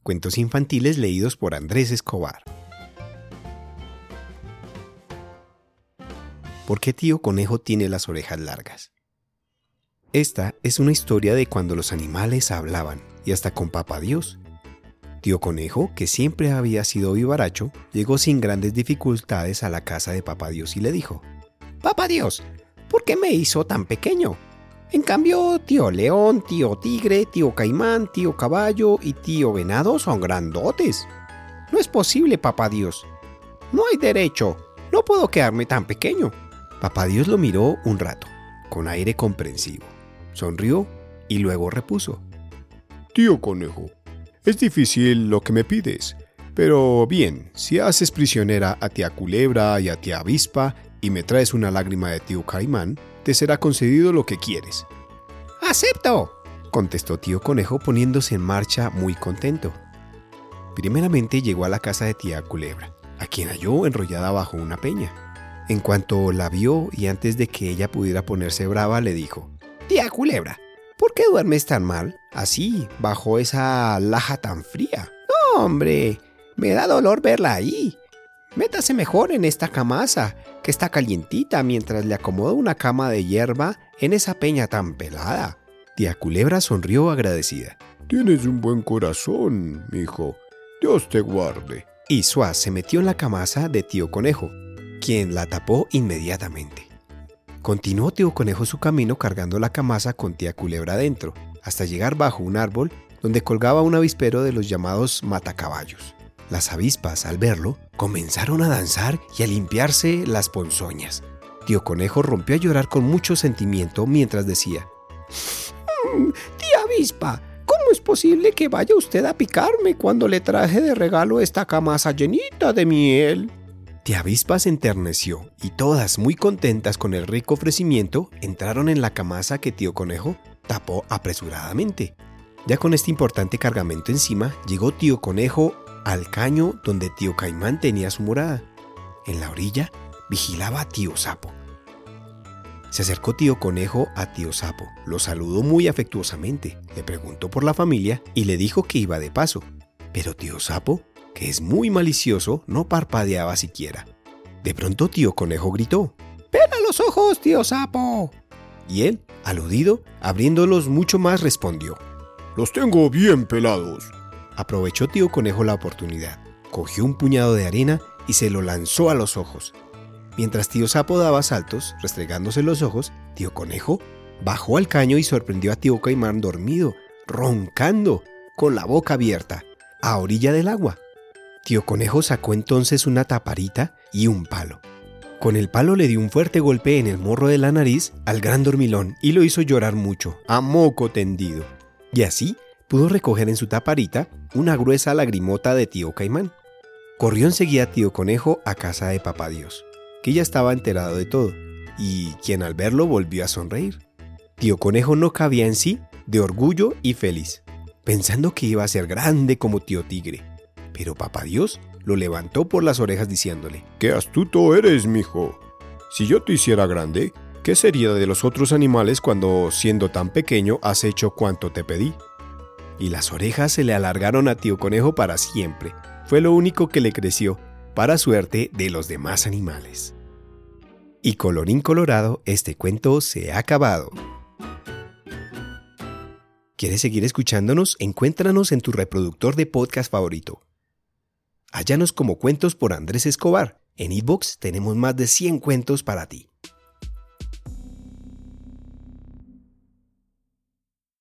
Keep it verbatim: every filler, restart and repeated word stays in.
cuentos infantiles leídos por Andrés Escobar. ¿Por qué Tío Conejo tiene las orejas largas? Esta es una historia de cuando los animales hablaban, y hasta con Papá Dios. Tío Conejo, que siempre había sido vivaracho, llegó sin grandes dificultades a la casa de Papá Dios y le dijo: «Papá Dios, ¿por qué me hizo tan pequeño? En cambio, tío León, tío Tigre, tío Caimán, tío Caballo y tío Venado son grandotes. No es posible, Papá Dios. No hay derecho. No puedo quedarme tan pequeño». Papá Dios lo miró un rato, con aire comprensivo. Sonrió y luego repuso: «Tío Conejo, es difícil lo que me pides, pero bien, si haces prisionera a tía Culebra y a tía Avispa y me traes una lágrima de tío Caimán, te será concedido lo que quieres». «¡Acepto!», contestó Tío Conejo poniéndose en marcha muy contento. Primeramente llegó a la casa de tía Culebra, a quien halló enrollada bajo una peña. En cuanto la vio y antes de que ella pudiera ponerse brava, le dijo: «Tía Culebra, ¿por qué duermes tan mal, así, bajo esa laja tan fría? No, hombre, me da dolor verla ahí. Métase mejor en esta camaza, que está calientita, mientras le acomodo una cama de hierba en esa peña tan pelada». Tía Culebra sonrió agradecida. «Tienes un buen corazón, mijo. Dios te guarde». Y Suaz se metió en la camaza de Tío Conejo, quien la tapó inmediatamente. Continuó Tío Conejo su camino cargando la camaza con tía Culebra dentro, hasta llegar bajo un árbol donde colgaba un avispero de los llamados matacaballos. Las avispas, al verlo, comenzaron a danzar y a limpiarse las ponzoñas. Tío Conejo rompió a llorar con mucho sentimiento mientras decía: «Mm, tía Avispa, ¿cómo es posible que vaya usted a picarme cuando le traje de regalo esta camaza llenita de miel?» Tía Avispa se enterneció y todas, muy contentas con el rico ofrecimiento, entraron en la camaza que Tío Conejo tapó apresuradamente. Ya con este importante cargamento encima, llegó Tío Conejo al caño donde Tío Caimán tenía su morada. En la orilla vigilaba a Tío Sapo. Se acercó Tío Conejo a Tío Sapo, lo saludó muy afectuosamente, le preguntó por la familia y le dijo que iba de paso. Pero Tío Sapo, que es muy malicioso, no parpadeaba siquiera. De pronto Tío Conejo gritó: «¡Pela los ojos, Tío Sapo!». Y él, aludido, abriéndolos mucho más, respondió: «Los tengo bien pelados». Aprovechó Tío Conejo la oportunidad, cogió un puñado de arena y se lo lanzó a los ojos. Mientras Tío Sapo daba saltos, restregándose los ojos, Tío Conejo bajó al caño y sorprendió a Tío Caimán dormido, roncando, con la boca abierta, a orilla del agua. Tío Conejo sacó entonces una taparita y un palo. Con el palo le dio un fuerte golpe en el morro de la nariz al gran dormilón y lo hizo llorar mucho, a moco tendido. Y así pudo recoger en su taparita una gruesa lagrimota de Tío Caimán. Corrió enseguida Tío Conejo a casa de Papá Dios, que ya estaba enterado de todo, y quien al verlo volvió a sonreír. Tío Conejo no cabía en sí de orgullo y feliz, pensando que iba a ser grande como Tío Tigre. Pero Papá Dios lo levantó por las orejas diciéndole: «¡Qué astuto eres, mijo! Si yo te hiciera grande, ¿qué sería de los otros animales cuando, siendo tan pequeño, has hecho cuanto te pedí?». Y las orejas se le alargaron a Tío Conejo para siempre. Fue lo único que le creció, para suerte de los demás animales. Y colorín colorado, este cuento se ha acabado. ¿Quieres seguir escuchándonos? Encuéntranos en tu reproductor de podcast favorito. Hállanos como Cuentos por Andrés Escobar. En iVoox tenemos más de cien cuentos para ti.